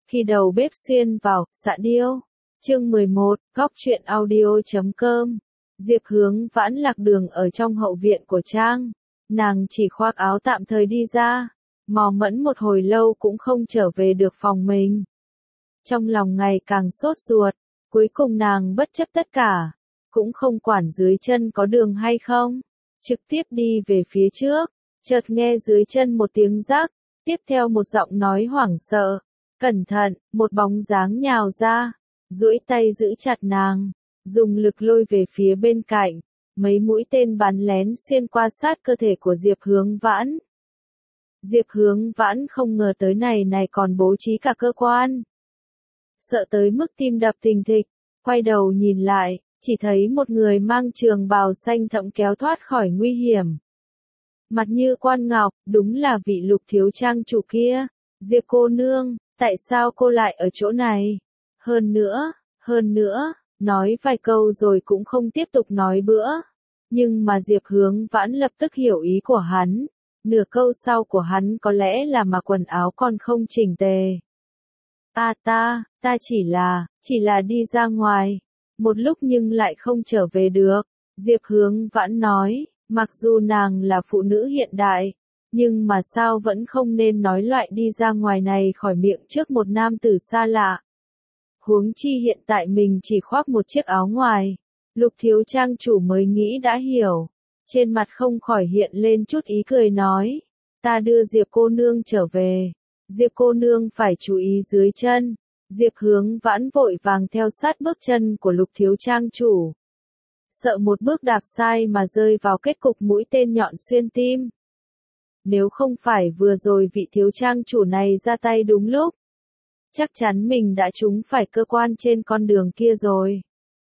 Khi đầu bếp xuyên vào, xạ điêu. Chương 11, góc truyện audio.com. Diệp Hướng Vãn lạc đường ở trong hậu viện của Trang. Nàng chỉ khoác áo tạm thời đi ra. Mò mẫm một hồi lâu cũng không trở về được phòng mình. Trong lòng ngày càng sốt ruột. Cuối cùng nàng bất chấp tất cả. Cũng không quản dưới chân có đường hay không. Trực tiếp đi về phía trước. Chợt nghe dưới chân một tiếng rắc. Tiếp theo một giọng nói hoảng sợ. Cẩn thận, một bóng dáng nhào ra, duỗi tay giữ chặt nàng, dùng lực lôi về phía bên cạnh, mấy mũi tên bắn lén xuyên qua sát cơ thể của Diệp Hướng Vãn. Diệp Hướng Vãn không ngờ tới này còn bố trí cả cơ quan. Sợ tới mức tim đập thình thịch, quay đầu nhìn lại, chỉ thấy một người mang trường bào xanh thẫm kéo thoát khỏi nguy hiểm. Mặt như quan ngọc, đúng là vị Lục thiếu trang chủ kia, Diệp cô nương. Tại sao cô lại ở chỗ này? Hơn nữa, nói vài câu rồi cũng không tiếp tục nói bữa. Nhưng mà Diệp Hướng Vãn lập tức hiểu ý của hắn. Nửa câu sau của hắn có lẽ là mà quần áo còn không chỉnh tề. Ta chỉ là đi ra ngoài. Một lúc nhưng lại không trở về được. Diệp Hướng Vãn nói, mặc dù nàng là phụ nữ hiện đại. Nhưng mà sao vẫn không nên nói loại đi ra ngoài này khỏi miệng trước một nam tử xa lạ. Huống chi hiện tại mình chỉ khoác một chiếc áo ngoài. Lục thiếu trang chủ mới nghĩ đã hiểu. Trên mặt không khỏi hiện lên chút ý cười nói. Ta đưa Diệp cô nương trở về. Diệp cô nương phải chú ý dưới chân. Diệp Hướng Vãn vội vàng theo sát bước chân của lục thiếu trang chủ. Sợ một bước đạp sai mà rơi vào kết cục mũi tên nhọn xuyên tim. Nếu không phải vừa rồi vị thiếu trang chủ này ra tay đúng lúc, chắc chắn mình đã trúng phải cơ quan trên con đường kia rồi.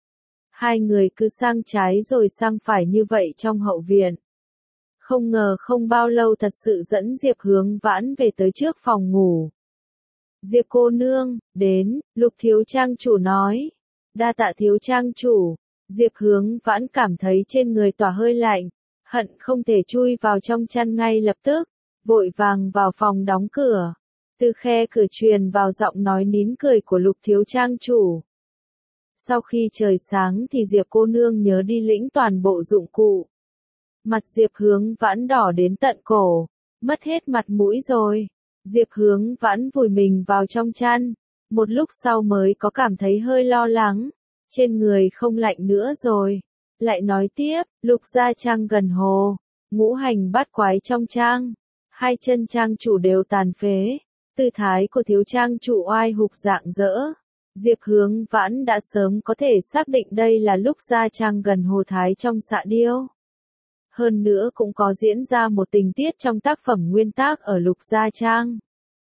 Hai người cứ sang trái rồi sang phải như vậy trong hậu viện. Không ngờ không bao lâu thật sự dẫn Diệp Hướng Vãn về tới trước phòng ngủ. Diệp cô nương, đến, Lục thiếu trang chủ nói. Đa tạ thiếu trang chủ. Diệp Hướng Vãn cảm thấy trên người tỏa hơi lạnh. Hận không thể chui vào trong chăn ngay lập tức, vội vàng vào phòng đóng cửa. Từ khe cửa truyền vào giọng nói nín cười của Lục thiếu trang chủ. Sau khi trời sáng thì Diệp cô nương nhớ đi lĩnh toàn bộ dụng cụ. Mặt Diệp Hướng Vãn đỏ đến tận cổ, mất hết mặt mũi rồi. Diệp Hướng Vãn vùi mình vào trong chăn, một lúc sau mới có cảm thấy hơi lo lắng, trên người không lạnh nữa rồi. Lại nói tiếp, Lục gia trang gần hồ, ngũ hành bát quái trong trang, hai chân trang chủ đều tàn phế, tư thái của thiếu trang chủ oai hục rạng rỡ. Diệp Hướng Vãn đã sớm có thể xác định đây là Lục gia trang gần hồ thái trong xạ điêu. Hơn nữa cũng có diễn ra một tình tiết trong tác phẩm nguyên tác ở Lục gia trang.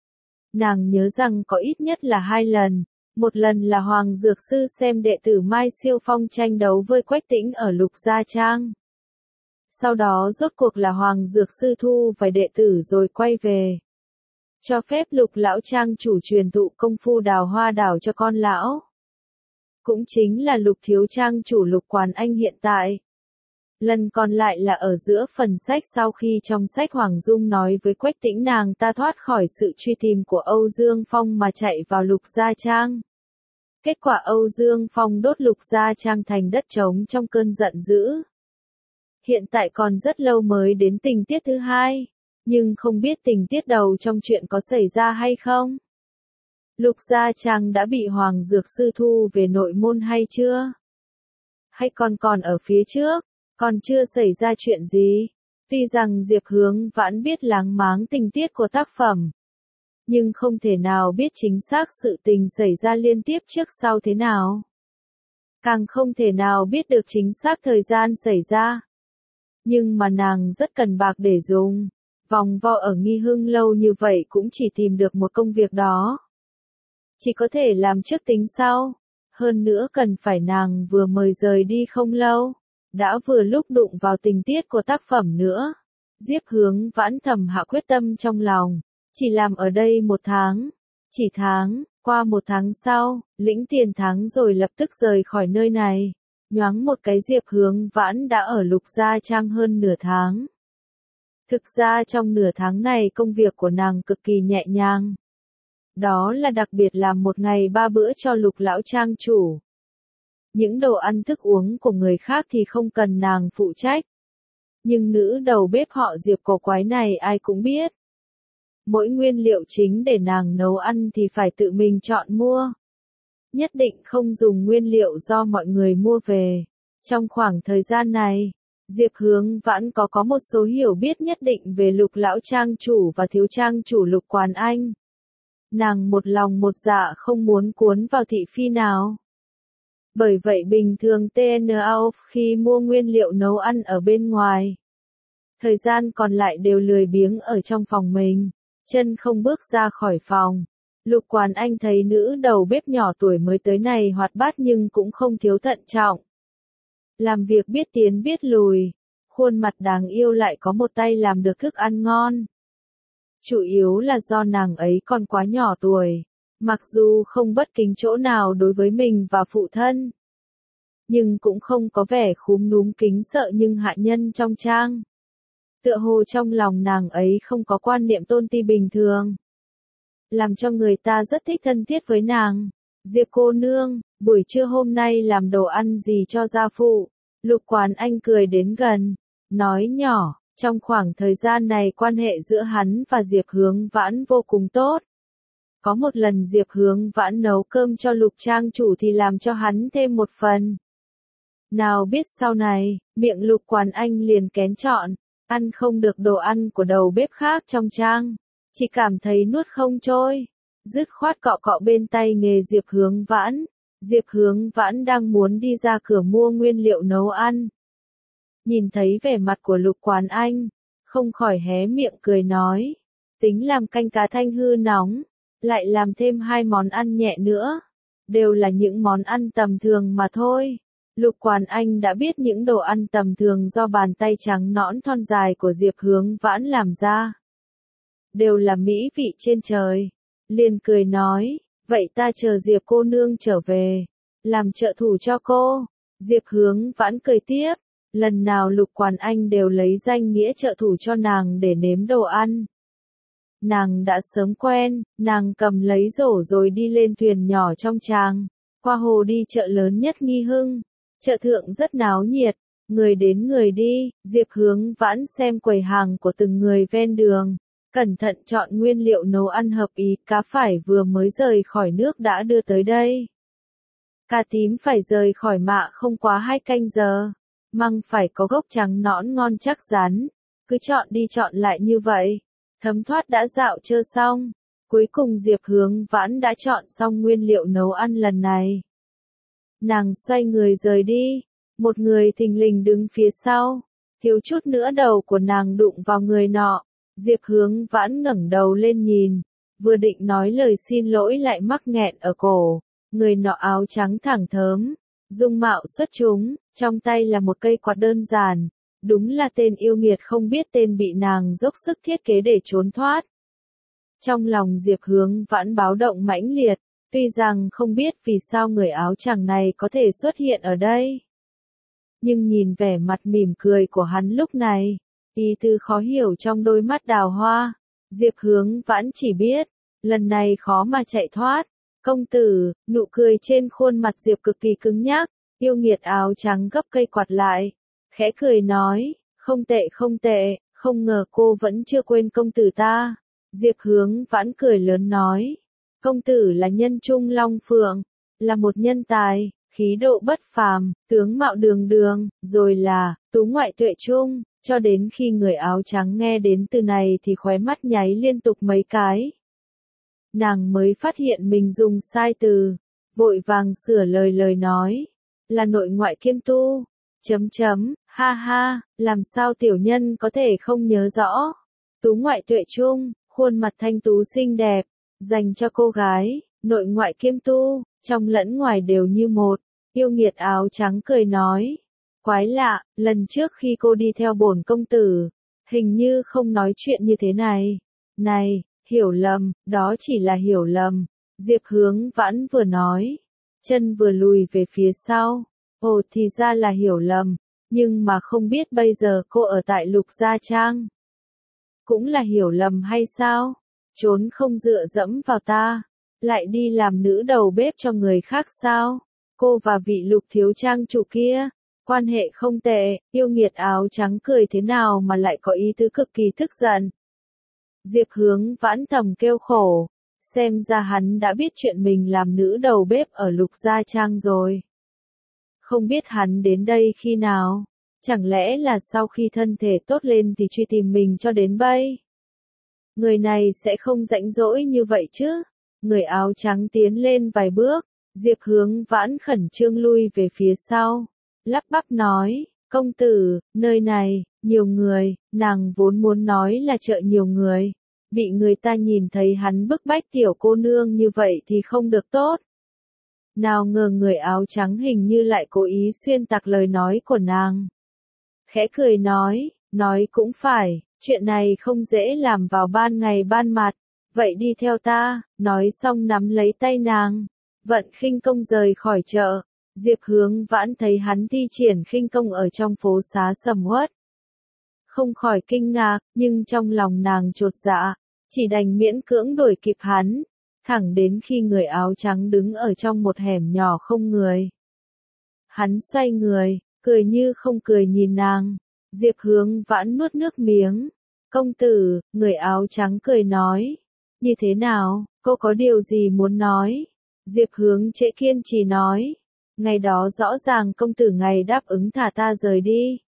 Nàng nhớ rằng có ít nhất là 2 lần. Một lần là Hoàng Dược Sư xem đệ tử Mai Siêu Phong tranh đấu với Quách Tĩnh ở Lục gia trang. Sau đó rốt cuộc là Hoàng Dược Sư thu vài đệ tử rồi quay về. Cho phép Lục lão trang chủ truyền thụ công phu đào hoa đảo cho con lão. Cũng chính là Lục thiếu trang chủ Lục Quán Anh hiện tại. Lần còn lại là ở giữa phần sách sau khi trong sách Hoàng Dung nói với Quách Tĩnh nàng ta thoát khỏi sự truy tìm của Âu Dương Phong mà chạy vào Lục gia trang. Kết quả Âu Dương Phong đốt Lục gia trang thành đất trống trong cơn giận dữ. Hiện tại còn rất lâu mới đến tình tiết thứ 2, nhưng không biết tình tiết đầu trong chuyện có xảy ra hay không. Lục gia trang đã bị Hoàng Dược Sư thu về nội môn hay chưa? Hay còn ở phía trước, còn chưa xảy ra chuyện gì? Tuy rằng Diệp Hướng Vãn biết láng máng tình tiết của tác phẩm, nhưng không thể nào biết chính xác sự tình xảy ra liên tiếp trước sau thế nào. Càng không thể nào biết được chính xác thời gian xảy ra. Nhưng mà nàng rất cần bạc để dùng. Vòng vo ở Nghi Hưng lâu như vậy cũng chỉ tìm được một công việc đó. Chỉ có thể làm trước tính sau. Hơn nữa cần phải nàng vừa mới rời đi không lâu. Đã vừa lúc đụng vào tình tiết của tác phẩm nữa. Diệp Hướng Vãn thầm hạ quyết tâm trong lòng. Chỉ làm ở đây 1 tháng. Chỉ tháng, qua 1 tháng sau, lĩnh tiền tháng rồi lập tức rời khỏi nơi này. Nhoáng một cái Diệp Hướng Vãn đã ở Lục gia trang hơn nửa tháng. Thực ra trong nửa tháng này công việc của nàng cực kỳ nhẹ nhàng. Đó là đặc biệt làm một ngày 3 bữa cho Lục lão trang chủ. Những đồ ăn thức uống của người khác thì không cần nàng phụ trách. Nhưng nữ đầu bếp họ Diệp cổ quái này ai cũng biết. Mỗi nguyên liệu chính để nàng nấu ăn thì phải tự mình chọn mua. Nhất định không dùng nguyên liệu do mọi người mua về. Trong khoảng thời gian này, Diệp Hướng Vãn có một số hiểu biết nhất định về Lục lão trang chủ và thiếu trang chủ Lục Quán Anh. Nàng một lòng một dạ không muốn cuốn vào thị phi nào. Bởi vậy bình thường TNAO khi mua nguyên liệu nấu ăn ở bên ngoài. Thời gian còn lại đều lười biếng ở trong phòng mình, chân không bước ra khỏi phòng. Lục Quán Anh thấy nữ đầu bếp nhỏ tuổi mới tới này hoạt bát nhưng cũng không thiếu thận trọng. Làm việc biết tiến biết lùi, khuôn mặt đáng yêu lại có một tay làm được thức ăn ngon. Chủ yếu là do nàng ấy còn quá nhỏ tuổi, mặc dù không bất kính chỗ nào đối với mình và phụ thân. Nhưng cũng không có vẻ khúm núm kính sợ nhưng hạ nhân trong trang. Tựa hồ trong lòng nàng ấy không có quan niệm tôn ti bình thường. Làm cho người ta rất thích thân thiết với nàng. Diệp cô nương, buổi trưa hôm nay làm đồ ăn gì cho gia phụ? Lục Quán Anh cười đến gần, nói nhỏ, trong khoảng thời gian này quan hệ giữa hắn và Diệp Hướng Vãn vô cùng tốt. Có một lần Diệp Hướng Vãn nấu cơm cho Lục trang chủ thì làm cho hắn thêm một phần. Nào biết sau này, miệng Lục Quán Anh liền kén chọn, ăn không được đồ ăn của đầu bếp khác trong trang, chỉ cảm thấy nuốt không trôi, dứt khoát cọ cọ bên tay nghề Diệp Hướng Vãn. Diệp Hướng Vãn đang muốn đi ra cửa mua nguyên liệu nấu ăn. Nhìn thấy vẻ mặt của Lục Quán Anh, không khỏi hé miệng cười nói, tính làm canh cá thanh hư nóng, lại làm thêm 2 món ăn nhẹ nữa, đều là những món ăn tầm thường mà thôi. Lục Quán Anh đã biết những đồ ăn tầm thường do bàn tay trắng nõn thon dài của Diệp Hướng Vãn làm ra. Đều là mỹ vị trên trời. Liền cười nói, vậy ta chờ Diệp cô nương trở về, làm trợ thủ cho cô. Diệp Hướng Vãn cười tiếp, lần nào Lục Quán Anh đều lấy danh nghĩa trợ thủ cho nàng để nếm đồ ăn. Nàng đã sớm quen, nàng cầm lấy rổ rồi đi lên thuyền nhỏ trong tràng, qua hồ đi chợ lớn nhất Nghi Hưng. Chợ thượng rất náo nhiệt, người đến người đi, Diệp Hướng Vãn xem quầy hàng của từng người ven đường, cẩn thận chọn nguyên liệu nấu ăn hợp ý, cá phải vừa mới rời khỏi nước đã đưa tới đây. Cà tím phải rời khỏi mạ không quá 2 canh giờ, măng phải có gốc trắng nõn ngon chắc rắn, cứ chọn đi chọn lại như vậy, thấm thoát đã dạo chơi xong, cuối cùng Diệp Hướng Vãn đã chọn xong nguyên liệu nấu ăn lần này. Nàng xoay người rời đi, một người thình lình đứng phía sau, thiếu chút nữa đầu của nàng đụng vào người nọ. Diệp Hướng Vãn ngẩng đầu lên nhìn, vừa định nói lời xin lỗi lại mắc nghẹn ở cổ. Người nọ áo trắng thẳng thớm, dung mạo xuất chúng, trong tay là một cây quạt đơn giản, đúng là tên yêu nghiệt không biết tên bị nàng dốc sức thiết kế để trốn thoát. Trong lòng Diệp Hướng Vãn báo động mãnh liệt, tuy rằng không biết vì sao người áo trắng này có thể xuất hiện ở đây. Nhưng nhìn vẻ mặt mỉm cười của hắn lúc này, ý tứ khó hiểu trong đôi mắt đào hoa, Diệp Hướng Vãn chỉ biết, lần này khó mà chạy thoát. Công tử, nụ cười trên khuôn mặt Diệp cực kỳ cứng nhắc, yêu nghiệt áo trắng gấp cây quạt lại, khẽ cười nói, không tệ không ngờ cô vẫn chưa quên công tử ta. Diệp Hướng Vãn cười lớn nói, công tử là nhân trung long phượng, là một nhân tài, khí độ bất phàm, tướng mạo đường đường, rồi là tú ngoại tuệ trung. Cho đến khi người áo trắng nghe đến từ này thì khóe mắt nháy liên tục mấy cái. Nàng mới phát hiện mình dùng sai từ, vội vàng sửa lời nói, là nội ngoại kiêm tu, ha ha, làm sao tiểu nhân có thể không nhớ rõ. Tú ngoại tuệ trung, khuôn mặt thanh tú xinh đẹp, dành cho cô gái, nội ngoại kiêm tu, trong lẫn ngoài đều như một. Yêu nghiệt áo trắng cười nói, quái lạ, lần trước khi cô đi theo bổn công tử, hình như không nói chuyện như thế này. Này, hiểu lầm, đó chỉ là hiểu lầm. Diệp Hướng Vãn vừa nói, chân vừa lùi về phía sau. Ồ thì ra là hiểu lầm, nhưng mà không biết bây giờ cô ở tại Lục Gia Trang. Cũng là hiểu lầm hay sao? Trốn không dựa dẫm vào ta. Lại đi làm nữ đầu bếp cho người khác sao? Cô và vị Lục thiếu trang chủ kia, quan hệ không tệ, yêu nghiệt áo trắng cười thế nào mà lại có ý tứ cực kỳ tức giận. Diệp Hướng Vãn thầm kêu khổ, xem ra hắn đã biết chuyện mình làm nữ đầu bếp ở Lục Gia Trang rồi. Không biết hắn đến đây khi nào, chẳng lẽ là sau khi thân thể tốt lên thì truy tìm mình cho đến bây. Người này sẽ không rãnh rỗi như vậy chứ. Người áo trắng tiến lên vài bước, Diệp Hướng Vãn khẩn trương lui về phía sau, lắp bắp nói, công tử, nơi này, nhiều người, nàng vốn muốn nói là chợ nhiều người. Bị người ta nhìn thấy hắn bức bách tiểu cô nương như vậy thì không được tốt. Nào ngờ người áo trắng hình như lại cố ý xuyên tạc lời nói của nàng. Khẽ cười nói cũng phải, chuyện này không dễ làm vào ban ngày ban mặt, vậy đi theo ta, nói xong nắm lấy tay nàng, vận khinh công rời khỏi chợ. Diệp Hướng Vãn thấy hắn thi triển khinh công ở trong phố xá sầm uất, không khỏi kinh ngạc, nhưng trong lòng nàng chột dạ, chỉ đành miễn cưỡng đuổi kịp hắn, thẳng đến khi người áo trắng đứng ở trong một hẻm nhỏ không người. Hắn xoay người, cười như không cười nhìn nàng. Diệp Hướng Vãn nuốt nước miếng. Công tử, người áo trắng cười nói. Như thế nào, cô có điều gì muốn nói? Diệp Hướng Trễ kiên trì nói. Ngày đó rõ ràng công tử ngày đáp ứng thả ta rời đi.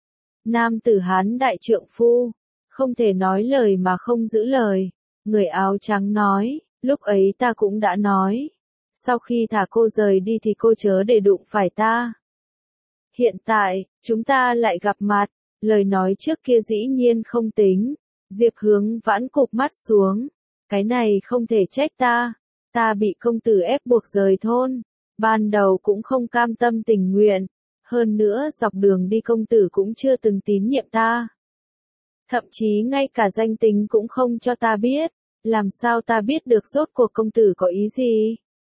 Nam tử Hán đại trượng phu, không thể nói lời mà không giữ lời. Người áo trắng nói, lúc ấy ta cũng đã nói. Sau khi thả cô rời đi thì cô chớ để đụng phải ta. Hiện tại, chúng ta lại gặp mặt, lời nói trước kia dĩ nhiên không tính. Diệp Hướng Vãn cụp mắt xuống. Cái này không thể trách ta bị công tử ép buộc rời thôn. Ban đầu cũng không cam tâm tình nguyện. Hơn nữa dọc đường đi công tử cũng chưa từng tín nhiệm ta. Thậm chí ngay cả danh tính cũng không cho ta biết. Làm sao ta biết được rốt cuộc công tử có ý gì?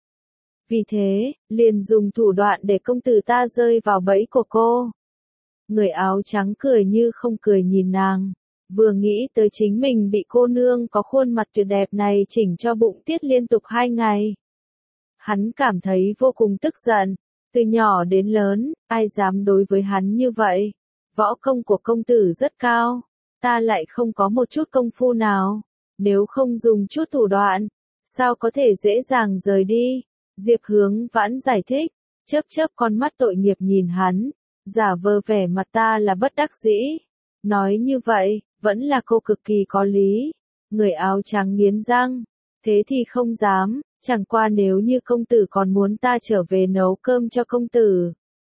Vì thế, liền dùng thủ đoạn để công tử ta rơi vào bẫy của cô. Người áo trắng cười như không cười nhìn nàng. Vừa nghĩ tới chính mình bị cô nương có khuôn mặt tuyệt đẹp này chỉnh cho bụng tiết liên tục 2 ngày. Hắn cảm thấy vô cùng tức giận. Từ nhỏ đến lớn, ai dám đối với hắn như vậy? Võ công của công tử rất cao. Ta lại không có một chút công phu nào. Nếu không dùng chút thủ đoạn, sao có thể dễ dàng rời đi? Diệp Hướng Vãn giải thích, chớp chớp con mắt tội nghiệp nhìn hắn, giả vờ vẻ mặt ta là bất đắc dĩ. Nói như vậy, vẫn là cô cực kỳ có lý. Người áo trắng nghiến răng, thế thì không dám, chẳng qua nếu như công tử còn muốn ta trở về nấu cơm cho công tử,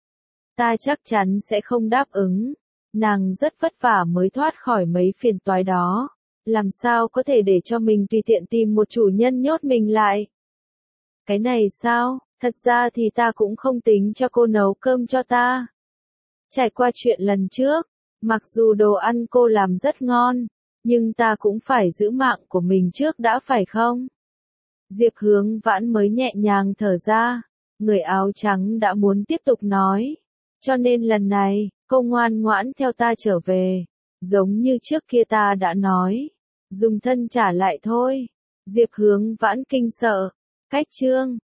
ta chắc chắn sẽ không đáp ứng. Nàng rất vất vả mới thoát khỏi mấy phiền toái đó. Làm sao có thể để cho mình tùy tiện tìm một chủ nhân nhốt mình lại? Cái này sao, thật ra thì ta cũng không tính cho cô nấu cơm cho ta. Trải qua chuyện lần trước, mặc dù đồ ăn cô làm rất ngon, nhưng ta cũng phải giữ mạng của mình trước đã phải không? Diệp Hướng Vãn mới nhẹ nhàng thở ra, người áo trắng đã muốn tiếp tục nói. Cho nên lần này, cô ngoan ngoãn theo ta trở về, giống như trước kia ta đã nói. Dùng thân trả lại thôi. Diệp Hướng Vãn kinh sợ. Cách chương